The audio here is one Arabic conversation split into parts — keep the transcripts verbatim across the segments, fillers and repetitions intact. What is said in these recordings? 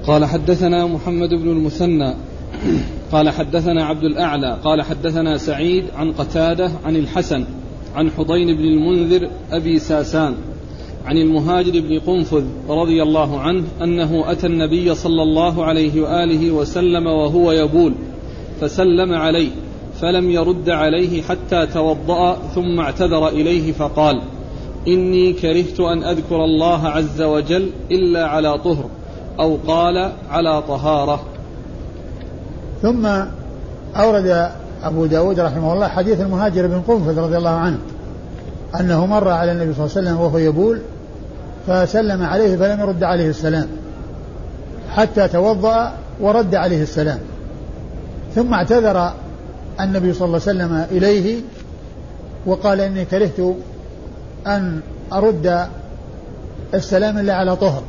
قال حدثنا محمد بن المثنى قال حدثنا عبد الأعلى قال حدثنا سعيد عن قتادة عن الحسن عن حضين بن المنذر أبي ساسان عن المهاجر بن قنفذ رضي الله عنه أنه أتى النبي صلى الله عليه وآله وسلم وهو يبول فسلم عليه فلم يرد عليه حتى توضأ ثم اعتذر إليه فقال إني كرهت أن أذكر الله عز وجل إلا على طهر أو قال على طهارة. ثم أورد أبو داود رحمه الله حديث المهاجر بن قنفذ رضي الله عنه أنه مر على النبي صلى الله عليه وسلم وهو يبول فسلم عليه فلم يرد عليه السلام حتى توضأ ورد عليه السلام، ثم اعتذر النبي صلى الله عليه وسلم إليه وقال إني كرهت أن أرد السلام إلا على طهر.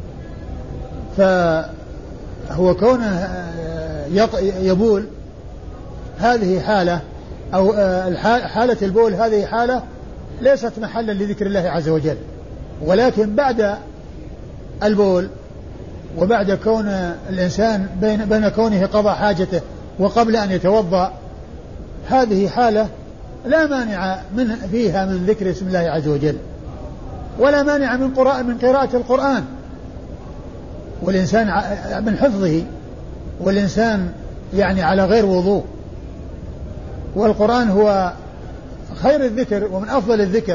فهو كونه يبول هذه حالة أو حالة البول هذه حالة ليست محلا لذكر الله عز وجل، ولكن بعد البول وبعد كون الإنسان بين, بين كونه قضى حاجته وقبل أن يتوضأ هذه حالة لا مانع من فيها من ذكر اسم الله عز وجل، ولا مانع من قراءة من قراءة القرآن والإنسان من حفظه، والإنسان يعني على غير وضوء، والقرآن هو خير الذكر ومن أفضل الذكر.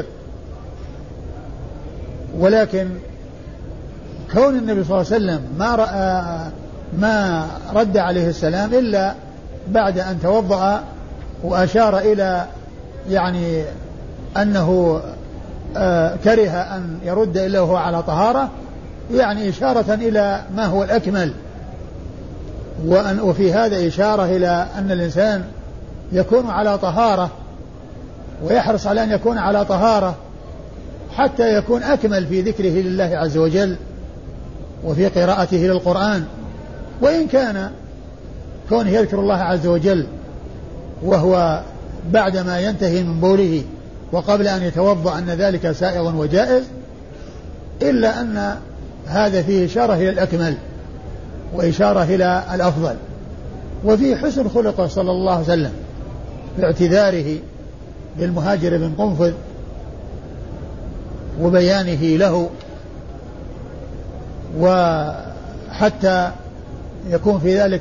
ولكن كون النبي صلى الله عليه وسلم ما رأى ما رد عليه السلام إلا بعد أن توضأ وأشار إلى يعني أنه كره أن يرد إلا وهو على طهارة، يعني إشارة إلى ما هو الأكمل، وأن وفي هذا إشارة إلى أن الإنسان يكون على طهارة ويحرص على أن يكون على طهارة حتى يكون أكمل في ذكره لله عز وجل وفي قراءته للقرآن. وإن كان كونه يذكر الله عز وجل وهو بعدما ينتهي من بوله وقبل أن يتوضأ أن ذلك سائغ وجائز، إلا أن هذا فيه إشارة إلى الأكمل وإشارة إلى الأفضل، وفيه حسن خلقه صلى الله عليه وسلم باعتذاره بالمهاجر بن قنفذ وبيانه له، وحتى يكون في ذلك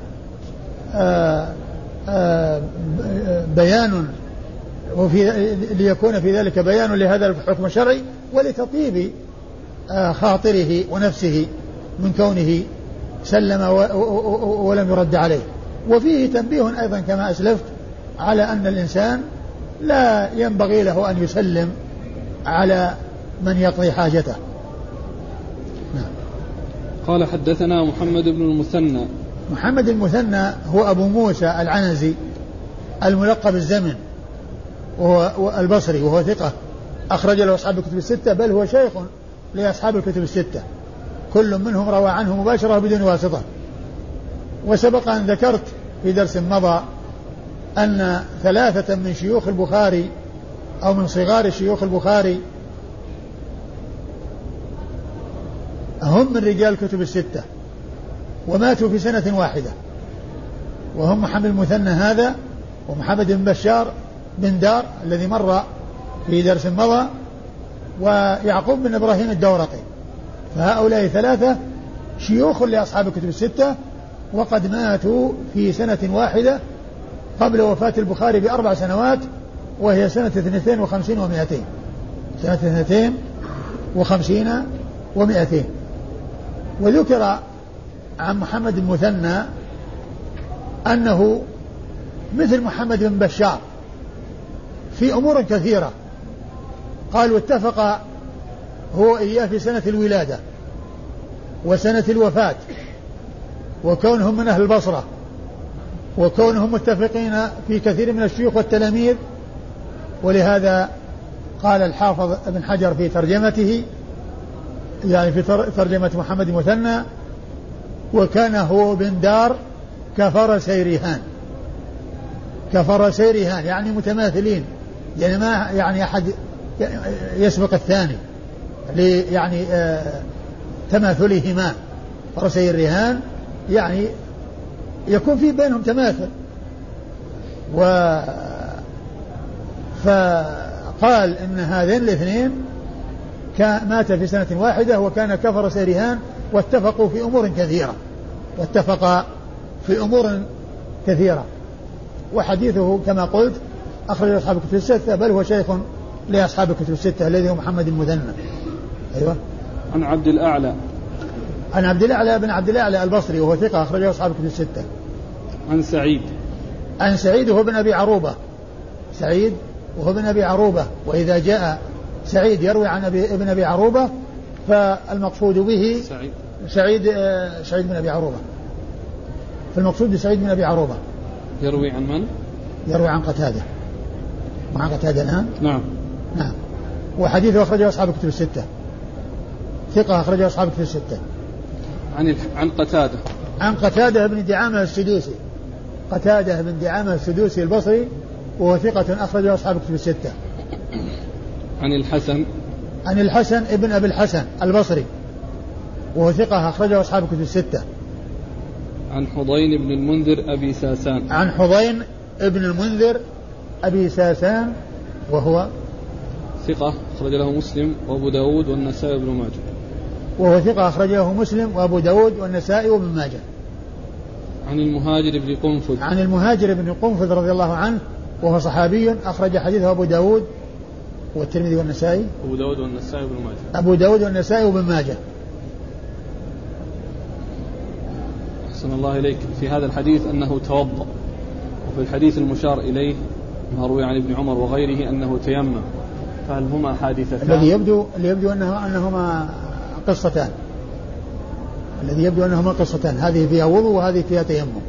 آآ آآ بيان وفي ليكون في ذلك بيان لهذا الحكم الشرعي ولتطيب خاطره ونفسه من كونه سلم ولم يرد عليه. وفيه تنبيه أيضا كما أسلفت على أن الإنسان لا ينبغي له أن يسلم على من يقضي حاجته. نعم. قال حدثنا محمد بن المثنى. محمد المثنى هو أبو موسى العنزي الملقب الزمن وهو البصري، وهو ثقة أخرج له أصحاب الكتب الستة، بل هو شيخ لأصحاب الكتب الستة، كل منهم روى عنه مباشرة بدون واسطة. وسبق أن ذكرت في درس مضى أن ثلاثة من شيوخ البخاري أو من صغار شيوخ البخاري هم من رجال الكتب الستة وماتوا في سنة واحدة، وهم محمد المثنى هذا ومحمد بن بشار بن دار الذي مر في درس مضى ويعقوب بن إبراهيم الدورقي. فهؤلاء ثلاثة شيوخ لأصحاب الكتب الستة وقد ماتوا في سنة واحدة قبل وفاة البخاري بأربع سنوات، وهي سنة اثنتين وخمسين ومائتين سنة اثنتين وخمسين ومائتين. وذكر عن محمد المثنى أنه مثل محمد بن بشار في أمور كثيرة، قالوا اتفق هو إياه في سنة الولادة وسنة الوفاة، وكونهم من أهل البصرة، وكونهم متفقين في كثير من الشيوخ والتلاميذ. ولهذا قال الحافظ ابن حجر في ترجمته، يعني في ترجمة محمد المثنى: وكان هو بن دار كفرسي رهان. كفرسي رهان يعني متماثلين، يعني ما يعني أحد يسبق الثاني يعني آه تماثلهما، فرسي الرهان يعني يكون في بينهم تماثل. و فقال إن هذين الاثنين مات في سنة واحدة وكان كفرسي رهان واتفقوا في أمور كثيرة واتفقا في أمور كثيرة. وحديثه كما قلت أخرج أصحاب الكتب الستة، بل هو شيخ لأصحاب الكتب الستة الذي هو محمد المثنى. أيوة. عن عبد الأعلى عن عبد الأعلى بن عبد الأعلى البصري وهو ثقة أخرجه أصحاب الكتب الستة. عن سعيد عن سعيد وهو بن أبي عروبة سعيد وهو بن أبي عروبة. وإذا جاء سعيد يروي عن أبي ابن أبي عروبة فالمقصود به سعيد سعيد, آه سعيد بن أبي عروبة. فالمقصود بسعيد بن أبي عروبة يروي عن من؟ يروي عن قتادة. مع قتادة الآن. نعم نعم. وحديثه أخرجه أصحاب الكتب الستة، ثقة أخرجه أصحاب الكتب الستة. عن عن قتادة عن قتادة بن دعامة السدوسي قتادة بن دعامة السدوسي البصري وهو ثقة أخرجه أصحاب الكتب الستة. عن الحسن عن الحسن ابن أبي الحسن البصري وهو ثقة أخرجه أصحاب الكتب الستة. عن حضين بن المنذر أبي ساسان عن حضين ابن المنذر أبي ساسان وهو ثقة أخرج له مسلم وأبو داود والنسائي وابن ماجه وهو ثقة أخرجه مسلم وأبو داود والنسائي وابن ماجه. عن المهاجر بن قنفذ عن المهاجر بن قنفذ رضي الله عنه وهو صحابي أخرج حديثه أبو داود والترمذي والنسائي أبو داود والنسائي وابن ماجه أبو داود والنسائي وابن ماجه. أحسن الله إليك. في هذا الحديث أنه توضأ، وفي الحديث المشار إليه ما روي عن ابن عمر وغيره أنه تيمم، فهل هما حادثتان؟ الذي يبدو اللي يبدو أنه أنهما قصتان الذي يبدو أنهما قصتان، هذه فيها وضوء وهذه فيها تيمم.